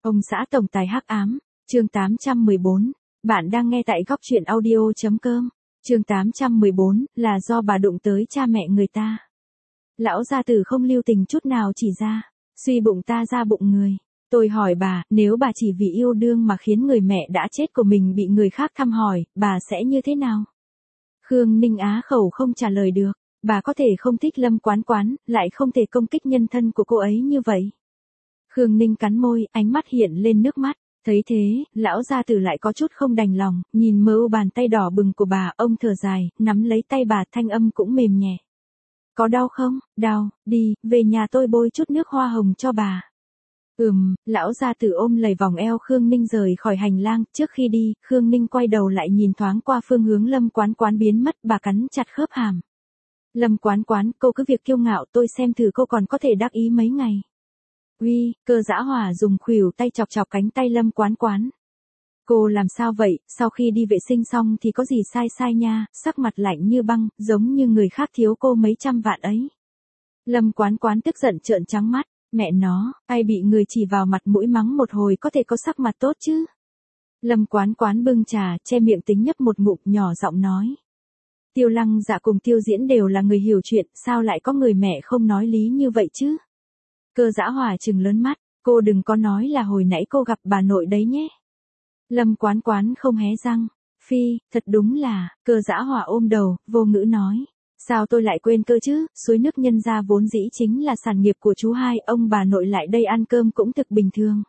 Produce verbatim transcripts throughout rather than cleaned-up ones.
Ông xã tổng tài hắc ám, chương tám trăm mười bốn. Bạn đang nghe tại góc truyện audio.com. Chương tám trăm mười bốn, là do bà đụng tới cha mẹ người ta. Lão gia tử không lưu tình chút nào chỉ ra, suy bụng ta ra bụng người. Tôi hỏi bà, nếu bà chỉ vì yêu đương mà khiến người mẹ đã chết của mình bị người khác thăm hỏi, bà sẽ như thế nào? Khương Ninh á khẩu không trả lời được, bà có thể không thích Lâm Quán Quán, lại không thể công kích nhân thân của cô ấy như vậy. Khương Ninh cắn môi, ánh mắt hiện lên nước mắt. Thấy thế, lão gia tử lại có chút không đành lòng, nhìn mơ bàn tay đỏ bừng của bà, ông thở dài, nắm lấy tay bà, thanh âm cũng mềm nhẹ. Có đau không? Đau, đi, về nhà tôi bôi chút nước hoa hồng cho bà. Ừm, lão gia tử ôm lầy vòng eo Khương Ninh rời khỏi hành lang, trước khi đi, Khương Ninh quay đầu lại nhìn thoáng qua phương hướng Lâm Quán Quán biến mất, bà cắn chặt khớp hàm. Lâm Quán Quán, cô cứ việc kiêu ngạo, tôi xem thử cô còn có thể đắc ý mấy ngày. Uy, Cơ Dã Hỏa dùng khuỷu tay chọc chọc cánh tay Lâm Quán Quán. Cô làm sao vậy, sau khi đi vệ sinh xong thì có gì sai sai nha, sắc mặt lạnh như băng, giống như người khác thiếu cô mấy trăm vạn ấy. Lâm Quán Quán tức giận trợn trắng mắt, mẹ nó, ai bị người chỉ vào mặt mũi mắng một hồi có thể có sắc mặt tốt chứ. Lâm Quán Quán bưng trà, che miệng tính nhấp một ngụm, nhỏ giọng nói. Tiêu Lăng Dạ cùng Tiêu Diễn đều là người hiểu chuyện, sao lại có người mẹ không nói lý như vậy chứ? Cơ Dã Hỏa trừng lớn mắt, cô đừng có nói là hồi nãy cô gặp bà nội đấy nhé. Lâm Quán Quán không hé răng, phi, thật đúng là, Cơ Dã Hỏa ôm đầu, vô ngữ nói. Sao tôi lại quên cơ chứ, suối nước nhân gia vốn dĩ chính là sản nghiệp của chú hai, ông bà nội lại đây ăn cơm cũng thực bình thường.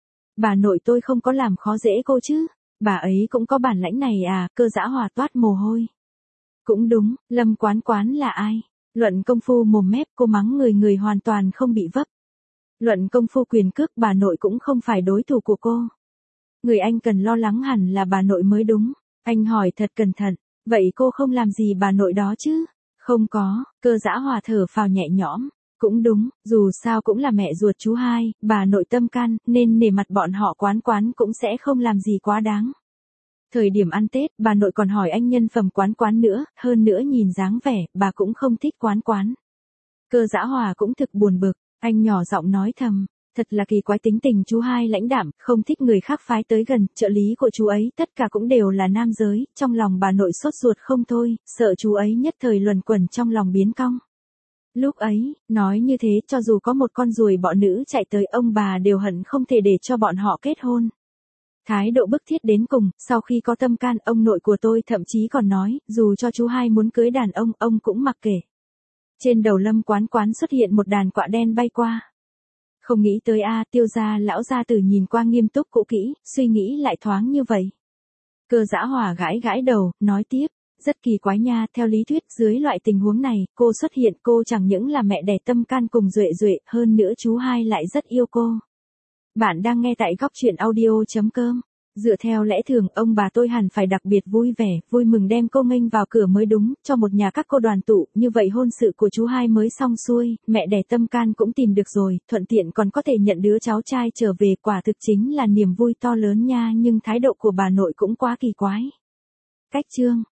Bà nội tôi không có làm khó dễ cô chứ, bà ấy cũng có bản lãnh này à, Cơ Dã Hỏa toát mồ hôi. Cũng đúng, Lâm Quán Quán là ai? Luận công phu mồm mép cô mắng người người hoàn toàn không bị vấp. Luận công phu quyền cước bà nội cũng không phải đối thủ của cô. Người anh cần lo lắng hẳn là bà nội mới đúng. Anh hỏi thật cẩn thận, vậy cô không làm gì bà nội đó chứ? Không có, Cơ Dã Hỏa thở phào nhẹ nhõm. Cũng đúng, dù sao cũng là mẹ ruột chú hai, bà nội tâm can, nên nể mặt bọn họ Quán Quán cũng sẽ không làm gì quá đáng. Thời điểm ăn Tết, bà nội còn hỏi anh nhân phẩm Quán Quán nữa, hơn nữa nhìn dáng vẻ, bà cũng không thích Quán Quán. Cơ Dã Hỏa cũng thực buồn bực, anh nhỏ giọng nói thầm, thật là kỳ quái tính tình chú hai lãnh đạm, không thích người khác phái tới gần, trợ lý của chú ấy, tất cả cũng đều là nam giới, trong lòng bà nội sốt ruột không thôi, sợ chú ấy nhất thời luẩn quẩn trong lòng biến cong. Lúc ấy, nói như thế, cho dù có một con ruồi bọ nữ chạy tới, ông bà đều hận không thể để cho bọn họ kết hôn. Thái độ bức thiết đến cùng, sau khi có tâm can, ông nội của tôi thậm chí còn nói, dù cho chú hai muốn cưới đàn ông, ông cũng mặc kệ. Trên đầu Lâm Quán Quán xuất hiện một đàn quạ đen bay qua. Không nghĩ tới a, Tiêu gia lão gia tử nhìn qua nghiêm túc cũ kỹ, suy nghĩ lại thoáng như vậy. Cơ Dã Hỏa gãi gãi đầu, nói tiếp, rất kỳ quái nha, theo lý thuyết dưới loại tình huống này, cô xuất hiện, cô chẳng những là mẹ đẻ tâm can cùng Duệ Duệ, hơn nữa chú hai lại rất yêu cô. Bạn đang nghe tại góc truyện audio.com. Dựa theo lẽ thường, ông bà tôi hẳn phải đặc biệt vui vẻ, vui mừng đem cô nghênh vào cửa mới đúng, cho một nhà các cô đoàn tụ, như vậy hôn sự của chú hai mới xong xuôi, mẹ đẻ tâm can cũng tìm được rồi, thuận tiện còn có thể nhận đứa cháu trai trở về, quả thực chính là niềm vui to lớn nha, nhưng thái độ của bà nội cũng quá kỳ quái. Cách chương